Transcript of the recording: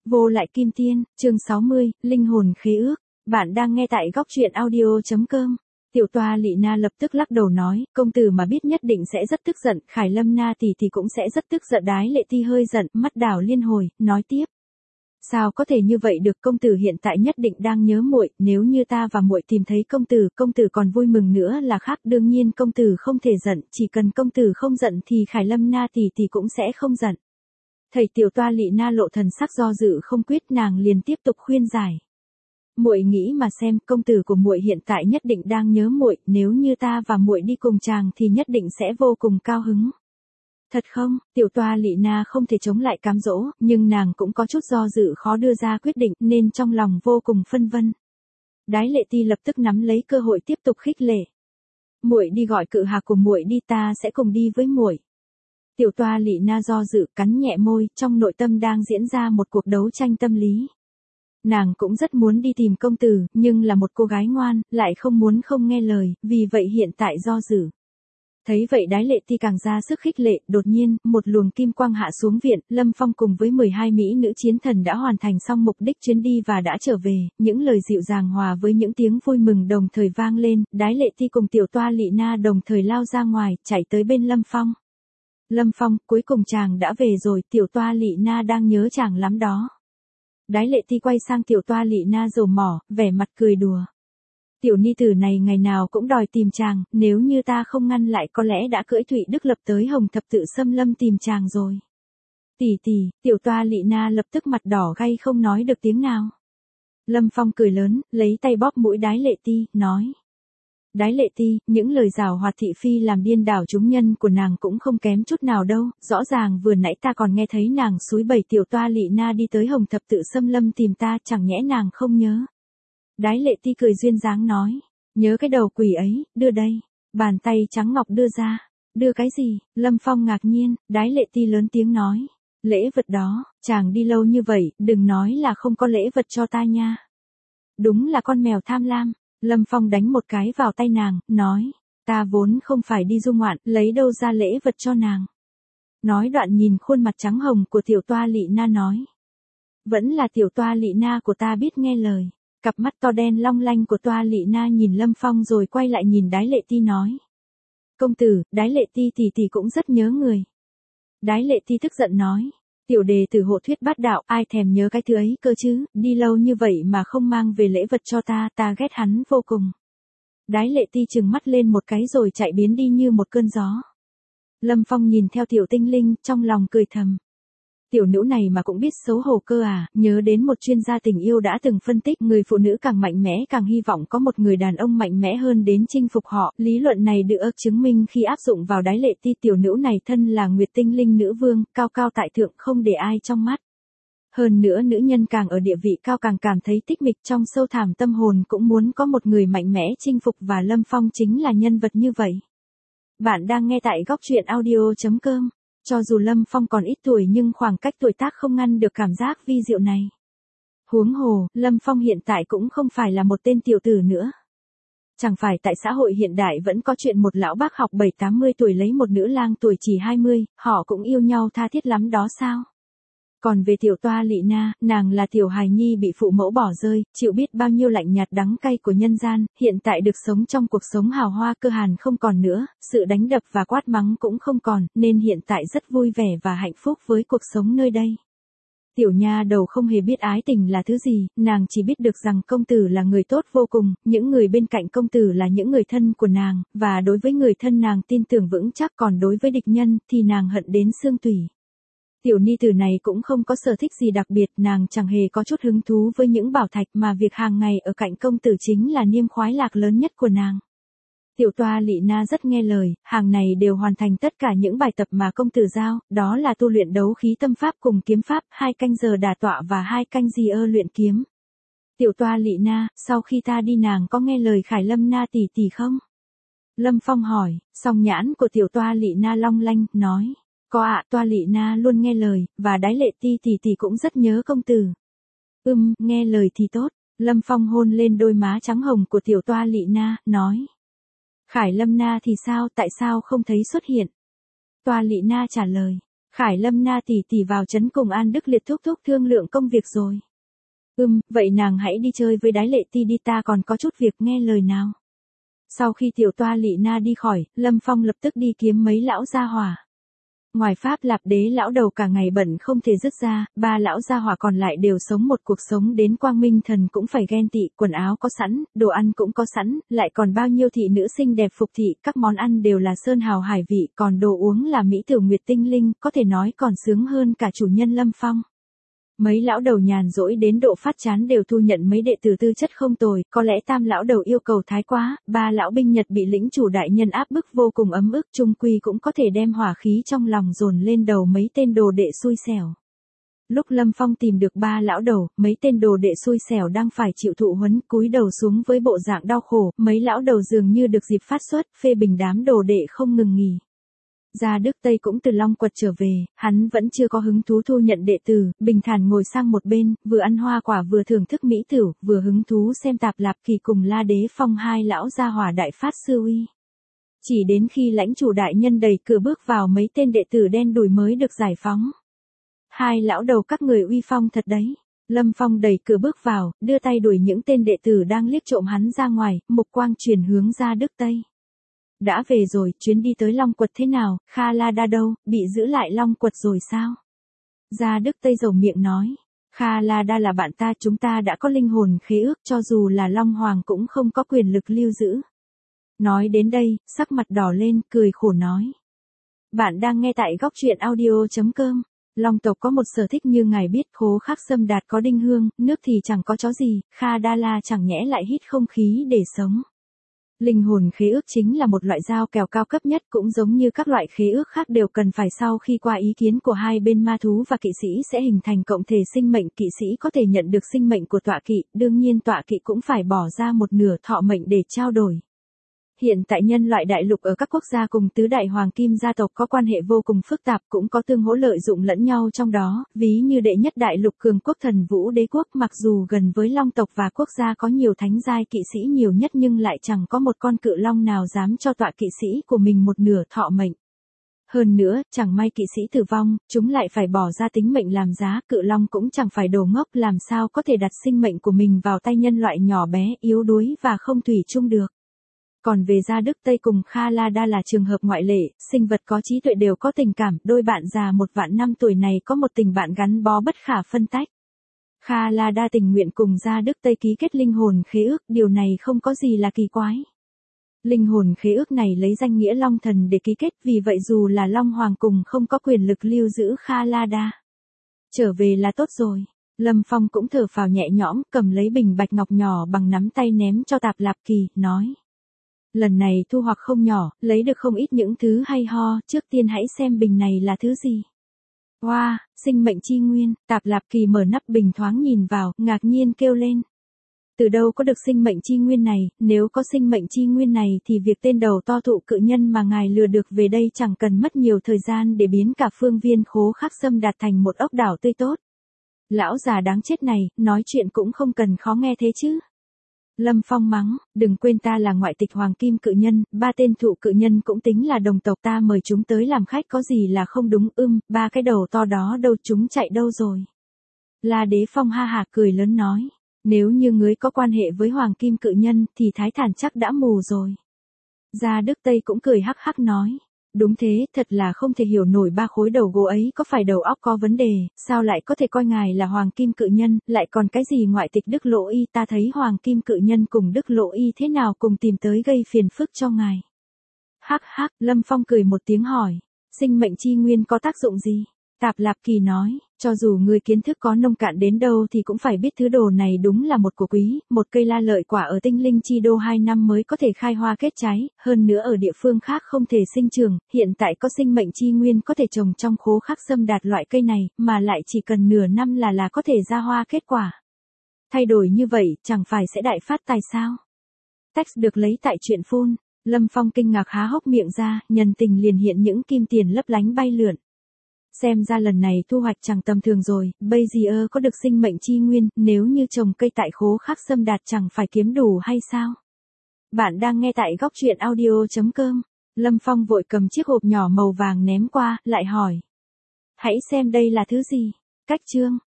Vô lại kim tiên, chương 60, linh hồn khế ước. Bạn đang nghe tại góc truyện audio.com. Tiểu toa Lị Na lập tức lắc đầu nói, công tử mà biết nhất định sẽ rất tức giận, Khải Lâm Na tỷ thì cũng sẽ rất tức giận. Đái Lệ Ti hơi giận, mắt đảo liên hồi, nói tiếp. Sao có thể như vậy được, công tử hiện tại nhất định đang nhớ muội, nếu như ta và muội tìm thấy công tử còn vui mừng nữa là khác, đương nhiên công tử không thể giận, chỉ cần công tử không giận thì Khải Lâm Na tỷ cũng sẽ không giận. Thầy tiểu toa Lị Na lộ thần sắc do dự không quyết, nàng liền tiếp tục khuyên giải. Muội nghĩ mà xem, công tử của muội hiện tại nhất định đang nhớ muội, nếu như ta và muội đi cùng chàng thì nhất định sẽ vô cùng cao hứng. Thật không? Tiểu toa Lị Na không thể chống lại cám dỗ, nhưng nàng cũng có chút do dự khó đưa ra quyết định nên trong lòng vô cùng phân vân. Đái Lệ Ti lập tức nắm lấy cơ hội tiếp tục khích lệ. Muội đi gọi cự hạc của muội đi, ta sẽ cùng đi với muội. Tiểu toa Lị Na do dự, cắn nhẹ môi, trong nội tâm đang diễn ra một cuộc đấu tranh tâm lý. Nàng cũng rất muốn đi tìm công tử, nhưng là một cô gái ngoan, lại không muốn không nghe lời, vì vậy hiện tại do dự. Thấy vậy Đái Lệ Ti càng ra sức khích lệ, đột nhiên, một luồng kim quang hạ xuống viện, Lâm Phong cùng với 12 mỹ nữ chiến thần đã hoàn thành xong mục đích chuyến đi và đã trở về, những lời dịu dàng hòa với những tiếng vui mừng đồng thời vang lên, Đái Lệ Ti cùng tiểu toa Lị Na đồng thời lao ra ngoài, chạy tới bên Lâm Phong. Lâm Phong, cuối cùng chàng đã về rồi, tiểu toa Lị Na đang nhớ chàng lắm đó. Đái Lệ Ti quay sang tiểu toa Lị Na rồ mỏ, vẻ mặt cười đùa. Tiểu ni tử này ngày nào cũng đòi tìm chàng, nếu như ta không ngăn lại có lẽ đã cưỡi Thụy Đức Lập tới Hồng Thập Tự Xâm Lâm tìm chàng rồi. Tỷ, tiểu toa Lị Na lập tức mặt đỏ gay không nói được tiếng nào. Lâm Phong cười lớn, lấy tay bóp mũi Đái Lệ Ti, nói. Đái Lệ Ti, những lời giảo hoạt thị phi làm điên đảo chúng nhân của nàng cũng không kém chút nào đâu, rõ ràng vừa nãy ta còn nghe thấy nàng xúi bẩy tiểu toa Lị Na đi tới Hồng Thập Tự Xâm Lâm tìm ta, chẳng nhẽ nàng không nhớ. Đái Lệ Ti cười duyên dáng nói, nhớ cái đầu quỷ ấy, đưa đây. Bàn tay trắng ngọc đưa ra. Đưa cái gì? Lâm Phong ngạc nhiên, Đái Lệ Ti lớn tiếng nói, lễ vật đó, chàng đi lâu như vậy, đừng nói là không có lễ vật cho ta nha. Đúng là con mèo tham lam. Lâm Phong đánh một cái vào tay nàng, nói, ta vốn không phải đi du ngoạn, lấy đâu ra lễ vật cho nàng. Nói đoạn nhìn khuôn mặt trắng hồng của tiểu toa Lị Na nói, vẫn là tiểu toa Lị Na của ta biết nghe lời. Cặp mắt to đen long lanh của toa Lị Na nhìn Lâm Phong rồi quay lại nhìn Đái Lệ Ti nói, công tử, Đái Lệ Ti tỷ cũng rất nhớ người. Đái Lệ Ti tức giận nói, tiểu đề tử hộ thuyết bát đạo, ai thèm nhớ cái thứ ấy cơ chứ, đi lâu như vậy mà không mang về lễ vật cho ta, ta ghét hắn vô cùng. Đái Lệ Ti trừng mắt lên một cái rồi chạy biến đi như một cơn gió. Lâm Phong nhìn theo tiểu tinh linh, trong lòng cười thầm. Tiểu nữ này mà cũng biết xấu hổ cơ à, nhớ đến một chuyên gia tình yêu đã từng phân tích, người phụ nữ càng mạnh mẽ càng hy vọng có một người đàn ông mạnh mẽ hơn đến chinh phục họ, lý luận này được chứng minh khi áp dụng vào Đái Lệ Ti. Tiểu nữ này thân là Nguyệt Tinh Linh nữ vương, cao cao tại thượng không để ai trong mắt. Hơn nữa nữ nhân càng ở địa vị cao càng cảm thấy thích mịch, trong sâu thẳm tâm hồn cũng muốn có một người mạnh mẽ chinh phục và Lâm Phong chính là nhân vật như vậy. Bạn đang nghe tại góc truyện audio.com. Cho dù Lâm Phong còn ít tuổi nhưng khoảng cách tuổi tác không ngăn được cảm giác vi diệu này. Huống hồ, Lâm Phong hiện tại cũng không phải là một tên tiểu tử nữa. Chẳng phải tại xã hội hiện đại vẫn có chuyện một lão bác học 70-80 tuổi lấy một nữ lang tuổi chỉ 20, họ cũng yêu nhau tha thiết lắm đó sao? Còn về tiểu toa Lị Na, nàng là tiểu hài nhi bị phụ mẫu bỏ rơi, chịu biết bao nhiêu lạnh nhạt đắng cay của nhân gian, hiện tại được sống trong cuộc sống hào hoa cơ hàn không còn nữa, sự đánh đập và quát mắng cũng không còn, nên hiện tại rất vui vẻ và hạnh phúc với cuộc sống nơi đây. Tiểu nha đầu không hề biết ái tình là thứ gì, nàng chỉ biết được rằng công tử là người tốt vô cùng, những người bên cạnh công tử là những người thân của nàng, và đối với người thân nàng tin tưởng vững chắc, còn đối với địch nhân thì nàng hận đến xương tủy. Tiểu ni tử này cũng không có sở thích gì đặc biệt, nàng chẳng hề có chút hứng thú với những bảo thạch mà việc hàng ngày ở cạnh công tử chính là niềm khoái lạc lớn nhất của nàng. Tiểu toa Lị Na rất nghe lời, hàng này đều hoàn thành tất cả những bài tập mà công tử giao, đó là tu luyện đấu khí tâm pháp cùng kiếm pháp, 2 canh giờ đả tọa và 2 canh giờ luyện kiếm. Tiểu toa Lị Na, sau khi ta đi nàng có nghe lời Khải Lâm Na tỷ không? Lâm Phong hỏi, song nhãn của tiểu toa Lị Na long lanh, nói. Có ạ, toa Lị Na luôn nghe lời, và Đái Lệ Ti tỷ cũng rất nhớ công tử. Nghe lời thì tốt. Lâm Phong hôn lên đôi má trắng hồng của tiểu toa Lị Na, nói. Khải Lâm Na thì sao, tại sao không thấy xuất hiện? Toa Lị Na trả lời. Khải Lâm Na tỷ tỷ vào trấn cùng An Đức Liệt thúc thúc thương lượng công việc rồi. Vậy nàng hãy đi chơi với Đái Lệ Ti đi, ta còn có chút việc, nghe lời nào. Sau khi tiểu toa Lị Na đi khỏi, Lâm Phong lập tức đi kiếm mấy lão gia hỏa. Ngoài Pháp Lạp Đế lão đầu cả ngày bận không thể dứt ra, ba lão gia hỏa còn lại đều sống một cuộc sống đến quang minh thần cũng phải ghen tị, quần áo có sẵn, đồ ăn cũng có sẵn, lại còn bao nhiêu thị nữ xinh đẹp phục thị, các món ăn đều là sơn hào hải vị, còn đồ uống là mỹ tiểu nguyệt tinh linh, có thể nói còn sướng hơn cả chủ nhân Lâm Phong. Mấy lão đầu nhàn rỗi đến độ phát chán đều thu nhận mấy đệ tử tư chất không tồi, có lẽ tam lão đầu yêu cầu thái quá, ba lão binh Nhật bị lĩnh chủ đại nhân áp bức vô cùng ấm ức, chung quy cũng có thể đem hỏa khí trong lòng dồn lên đầu mấy tên đồ đệ xui xẻo. Lúc Lâm Phong tìm được ba lão đầu, mấy tên đồ đệ xui xẻo đang phải chịu thụ huấn, cúi đầu xuống với bộ dạng đau khổ, mấy lão đầu dường như được dịp phát xuất, phê bình đám đồ đệ không ngừng nghỉ. Gia Đức Tây cũng từ Long Quật trở về, hắn vẫn chưa có hứng thú thu nhận đệ tử, bình thản ngồi sang một bên, vừa ăn hoa quả vừa thưởng thức mỹ tửu, vừa hứng thú xem Tạp Lạp Kỳ cùng La Đế Phong hai lão gia hỏa đại phát sư uy. Chỉ đến khi lãnh chủ đại nhân đẩy cửa bước vào, mấy tên đệ tử đen đủi mới được giải phóng. Hai lão đầu các người uy phong thật đấy. Lâm Phong đẩy cửa bước vào, đưa tay đuổi những tên đệ tử đang liếc trộm hắn ra ngoài, mục quang chuyển hướng Gia Đức Tây. Đã về rồi, chuyến đi tới Long Quật thế nào, Kha La Đa đâu, bị giữ lại Long Quật rồi sao? Gia Đức Tây dầu miệng nói, Kha La Đa là bạn ta, chúng ta đã có linh hồn khế ước, cho dù là Long Hoàng cũng không có quyền lực lưu giữ. Nói đến đây, sắc mặt đỏ lên, cười khổ nói. Bạn đang nghe tại góc truyện audio.com. Long tộc có một sở thích như ngài biết, Khố Khắc Sâm Đạt có đinh hương, nước thì chẳng có chó gì, Kha Đa La chẳng nhẽ lại hít không khí để sống. Linh hồn khế ước chính là một loại giao kèo cao cấp nhất, cũng giống như các loại khế ước khác đều cần phải sau khi qua ý kiến của hai bên ma thú và kỵ sĩ sẽ hình thành cộng thể sinh mệnh, kỵ sĩ có thể nhận được sinh mệnh của tọa kỵ, đương nhiên tọa kỵ cũng phải bỏ ra một nửa thọ mệnh để trao đổi. Hiện tại nhân loại đại lục ở các quốc gia cùng tứ đại hoàng kim gia tộc có quan hệ vô cùng phức tạp, cũng có tương hỗ lợi dụng lẫn nhau trong đó, ví như đệ nhất đại lục cường quốc Thần Vũ Đế quốc, mặc dù gần với Long tộc và quốc gia có nhiều thánh giai kỵ sĩ nhiều nhất nhưng lại chẳng có một con cự long nào dám cho tọa kỵ sĩ của mình một nửa thọ mệnh. Hơn nữa, chẳng may kỵ sĩ tử vong, chúng lại phải bỏ ra tính mệnh làm giá, cự long cũng chẳng phải đồ ngốc, làm sao có thể đặt sinh mệnh của mình vào tay nhân loại nhỏ bé, yếu đuối và không thủy chung được. Còn về Gia Đức Tây cùng Kha La Đa là trường hợp ngoại lệ, sinh vật có trí tuệ đều có tình cảm, đôi bạn già 1 vạn năm tuổi này có một tình bạn gắn bó bất khả phân tách. Kha La Đa tình nguyện cùng Gia Đức Tây ký kết linh hồn khế ước, điều này không có gì là kỳ quái. Linh hồn khế ước này lấy danh nghĩa Long Thần để ký kết, vì vậy dù là Long Hoàng cùng không có quyền lực lưu giữ Kha La Đa. Trở về là tốt rồi. Lâm Phong cũng thở phào nhẹ nhõm, cầm lấy bình bạch ngọc nhỏ bằng nắm tay ném cho Tạp Lạp Kỳ, nói. Lần này thu hoạch không nhỏ, lấy được không ít những thứ hay ho, trước tiên hãy xem bình này là thứ gì. Wow, sinh mệnh chi nguyên, Tạp Lạp Kỳ mở nắp bình thoáng nhìn vào, ngạc nhiên kêu lên. Từ đâu có được sinh mệnh chi nguyên này, nếu có sinh mệnh chi nguyên này thì việc tên đầu to thụ cự nhân mà ngài lừa được về đây chẳng cần mất nhiều thời gian để biến cả phương viên Khố Khắc Sâm Đạt thành một ốc đảo tươi tốt. Lão già đáng chết này, nói chuyện cũng không cần khó nghe thế chứ. Lâm Phong mắng, đừng quên ta là ngoại tịch hoàng kim cự nhân, 3 tên thụ cự nhân cũng tính là đồng tộc, ta mời chúng tới làm khách có gì là không đúng, 3 cái đầu to đó đâu, chúng chạy đâu rồi. La Đế Phong ha hả cười lớn nói, nếu như ngươi có quan hệ với hoàng kim cự nhân thì Thái Thản chắc đã mù rồi. Gia Đức Tây cũng cười hắc hắc nói. Đúng thế, thật là không thể hiểu nổi 3 khối đầu gỗ ấy có phải đầu óc có vấn đề, sao lại có thể coi ngài là hoàng kim cự nhân, lại còn cái gì ngoại tịch Đức Lỗ Y, ta thấy hoàng kim cự nhân cùng Đức Lỗ Y thế nào cùng tìm tới gây phiền phức cho ngài. Hắc hắc, Lâm Phong cười một tiếng hỏi, sinh mệnh chi nguyên có tác dụng gì? Tạp Lạp Kỳ nói, cho dù người kiến thức có nông cạn đến đâu thì cũng phải biết thứ đồ này đúng là một của quý, một cây la lợi quả ở tinh linh chi đô 2 năm mới có thể khai hoa kết trái, hơn nữa ở địa phương khác không thể sinh trưởng, hiện tại có sinh mệnh chi nguyên có thể trồng trong Khố Khắc Sâm Đạt loại cây này, mà lại chỉ cần nửa năm là có thể ra hoa kết quả. Thay đổi như vậy, chẳng phải sẽ đại phát tài sao? Text được lấy tại truyện phun. Lâm Phong kinh ngạc há hốc miệng ra, nhân tình liền hiện những kim tiền lấp lánh bay lượn. Xem ra lần này thu hoạch chẳng tầm thường rồi, bây giờ có được sinh mệnh chi nguyên, nếu như trồng cây tại Khố Khắc Sâm Đạt chẳng phải kiếm đủ hay sao? Bạn đang nghe tại góc truyện audio.com. Lâm Phong vội cầm chiếc hộp nhỏ màu vàng ném qua, lại hỏi. Hãy xem đây là thứ gì. Cách chương.